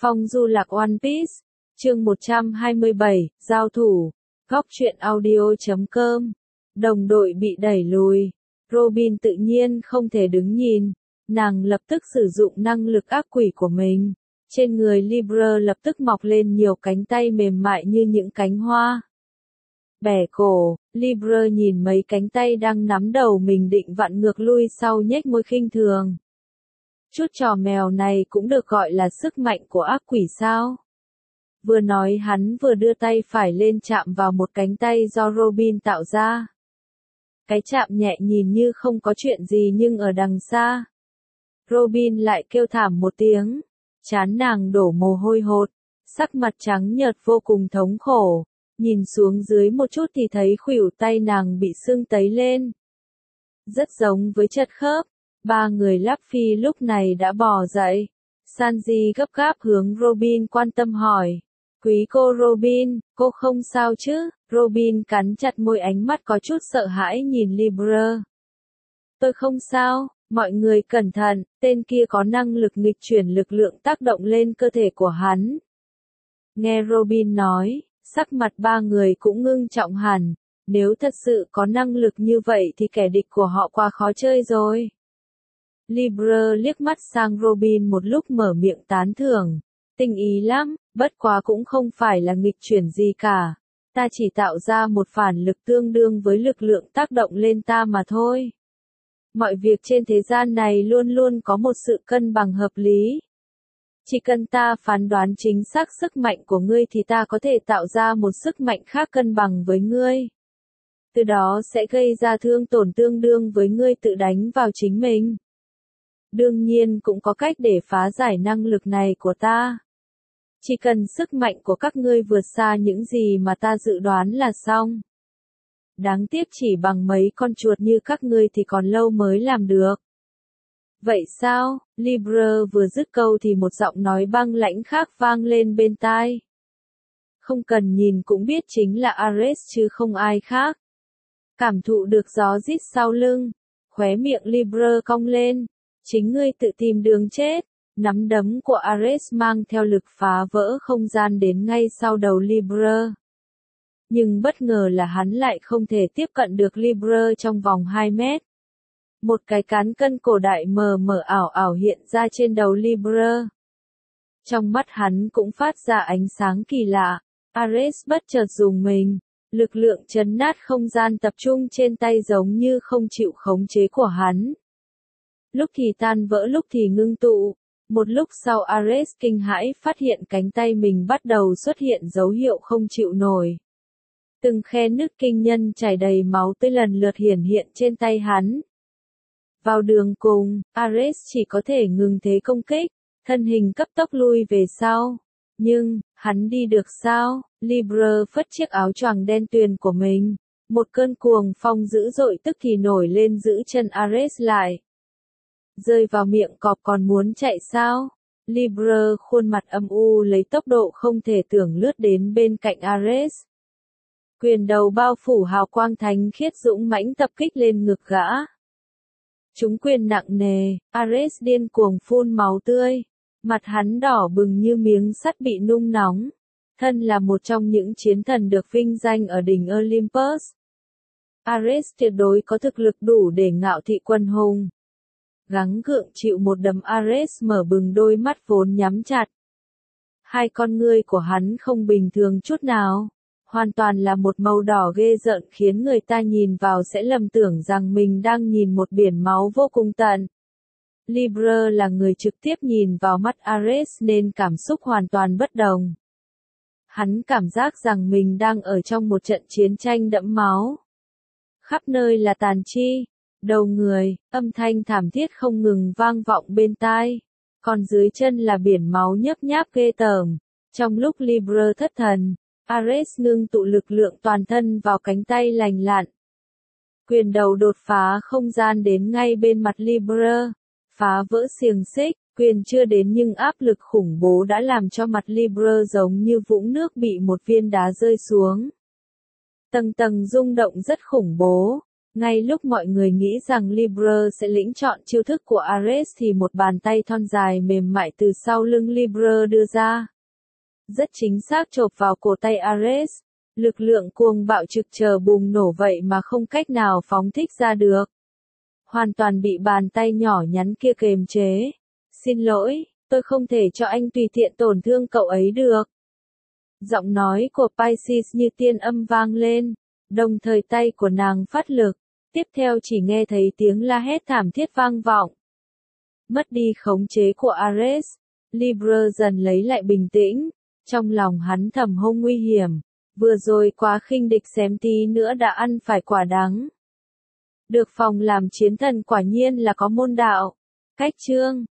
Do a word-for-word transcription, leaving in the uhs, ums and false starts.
Phong du lạc One Piece, chương một trăm hai mươi bảy, giao thủ, góc truyện audio chấm com, đồng đội bị đẩy lùi, Robin tự nhiên không thể đứng nhìn, nàng lập tức sử dụng năng lực ác quỷ của mình, trên người Libra lập tức mọc lên nhiều cánh tay mềm mại như những cánh hoa. Bẻ cổ, Libra nhìn mấy cánh tay đang nắm đầu mình định vặn ngược lui sau nhếch môi khinh thường. Chút trò mèo này cũng được gọi là sức mạnh của ác quỷ sao? Vừa nói hắn vừa đưa tay phải lên chạm vào một cánh tay do Robin tạo ra. Cái chạm nhẹ nhìn như không có chuyện gì nhưng ở đằng xa. Robin lại kêu thảm một tiếng, trán nàng đổ mồ hôi hột, sắc mặt trắng nhợt vô cùng thống khổ, nhìn xuống dưới một chút thì thấy khuỷu tay nàng bị sưng tấy lên. Rất giống với chật khớp. Ba người Luffy lúc này đã bò dậy. Sanji gấp gáp hướng Robin quan tâm hỏi. Quý cô Robin, cô không sao chứ? Robin cắn chặt môi, ánh mắt có chút sợ hãi nhìn Libra. Tôi không sao, mọi người cẩn thận, tên kia có năng lực nghịch chuyển lực lượng tác động lên cơ thể của hắn. Nghe Robin nói, sắc mặt ba người cũng ngưng trọng hẳn. Nếu thật sự có năng lực như vậy thì kẻ địch của họ quá khó chơi rồi. Libra liếc mắt sang Robin một lúc mở miệng tán thưởng. Tinh ý lắm, bất quá cũng không phải là nghịch chuyển gì cả. Ta chỉ tạo ra một phản lực tương đương với lực lượng tác động lên ta mà thôi. Mọi việc trên thế gian này luôn luôn có một sự cân bằng hợp lý. Chỉ cần ta phán đoán chính xác sức mạnh của ngươi thì ta có thể tạo ra một sức mạnh khác cân bằng với ngươi. Từ đó sẽ gây ra thương tổn tương đương với ngươi tự đánh vào chính mình. Đương nhiên cũng có cách để phá giải năng lực này của ta. Chỉ cần sức mạnh của các ngươi vượt xa những gì mà ta dự đoán là xong. Đáng tiếc chỉ bằng mấy con chuột như các ngươi thì còn lâu mới làm được. Vậy sao? Libra vừa dứt câu thì một giọng nói băng lãnh khác vang lên bên tai. Không cần nhìn cũng biết chính là Ares chứ không ai khác. Cảm thụ được gió rít sau lưng, khóe miệng Libra cong lên. Chính ngươi tự tìm đường chết. Nắm đấm của Ares mang theo lực phá vỡ không gian đến ngay sau đầu Libra. Nhưng bất ngờ là hắn lại không thể tiếp cận được Libra trong vòng hai mét. Một cái cán cân cổ đại mờ mờ ảo ảo hiện ra trên đầu Libra. Trong mắt hắn cũng phát ra ánh sáng kỳ lạ. Ares bất chợt dùng mình. Lực lượng chấn nát không gian tập trung trên tay giống như không chịu khống chế của hắn. Lúc thì tan vỡ lúc thì ngưng tụ. Một lúc sau Ares kinh hãi phát hiện cánh tay mình bắt đầu xuất hiện dấu hiệu không chịu nổi. Từng khe nứt kinh nhân chảy đầy máu tươi lần lượt hiển hiện trên tay hắn. Vào đường cùng, Ares chỉ có thể ngừng thế công kích, thân hình cấp tốc lui về sau. Nhưng, hắn đi được sao? Libra phất chiếc áo choàng đen tuyền của mình. Một cơn cuồng phong dữ dội tức thì nổi lên giữ chân Ares lại. Rơi vào miệng cọp còn muốn chạy sao? Libra khuôn mặt âm u lấy tốc độ không thể tưởng lướt đến bên cạnh Ares. Quyền đầu bao phủ hào quang thánh khiết dũng mãnh tập kích lên ngực gã. Chúng quyền nặng nề, Ares điên cuồng phun máu tươi. Mặt hắn đỏ bừng như miếng sắt bị nung nóng. Thân là một trong những chiến thần được vinh danh ở đỉnh Olympus. Ares tuyệt đối có thực lực đủ để ngạo thị quân hùng. Gắng gượng chịu một đấm Ares mở bừng đôi mắt vốn nhắm chặt. Hai con ngươi của hắn không bình thường chút nào. Hoàn toàn là một màu đỏ ghê rợn khiến người ta nhìn vào sẽ lầm tưởng rằng mình đang nhìn một biển máu vô cùng tận. Libra là người trực tiếp nhìn vào mắt Ares nên cảm xúc hoàn toàn bất đồng. Hắn cảm giác rằng mình đang ở trong một trận chiến tranh đẫm máu. Khắp nơi là tàn chi, đầu người, âm thanh thảm thiết không ngừng vang vọng bên tai. Còn dưới chân là biển máu nhấp nháp ghê tởm. Trong lúc Libra thất thần, Ares ngưng tụ lực lượng toàn thân vào cánh tay lành lặn. Quyền đầu đột phá không gian đến ngay bên mặt Libra. Phá vỡ xiềng xích, quyền chưa đến nhưng áp lực khủng bố đã làm cho mặt Libra giống như vũng nước bị một viên đá rơi xuống. Tầng tầng rung động rất khủng bố. Ngay lúc mọi người nghĩ rằng Libre sẽ lĩnh chọn chiêu thức của Ares thì một bàn tay thon dài mềm mại từ sau lưng Libre đưa ra. Rất chính xác chộp vào cổ tay Ares. Lực lượng cuồng bạo trực chờ bùng nổ vậy mà không cách nào phóng thích ra được. Hoàn toàn bị bàn tay nhỏ nhắn kia kềm chế. Xin lỗi, tôi không thể cho anh tùy tiện tổn thương cậu ấy được. Giọng nói của Pisces như tiên âm vang lên, đồng thời tay của nàng phát lực. Tiếp theo chỉ nghe thấy tiếng la hét thảm thiết vang vọng. Mất đi khống chế của Ares, Libre dần lấy lại bình tĩnh, trong lòng hắn thầm hông nguy hiểm, vừa rồi quá khinh địch xém tí nữa đã ăn phải quả đắng. Được phòng làm chiến thần quả nhiên là có môn đạo. Cách chương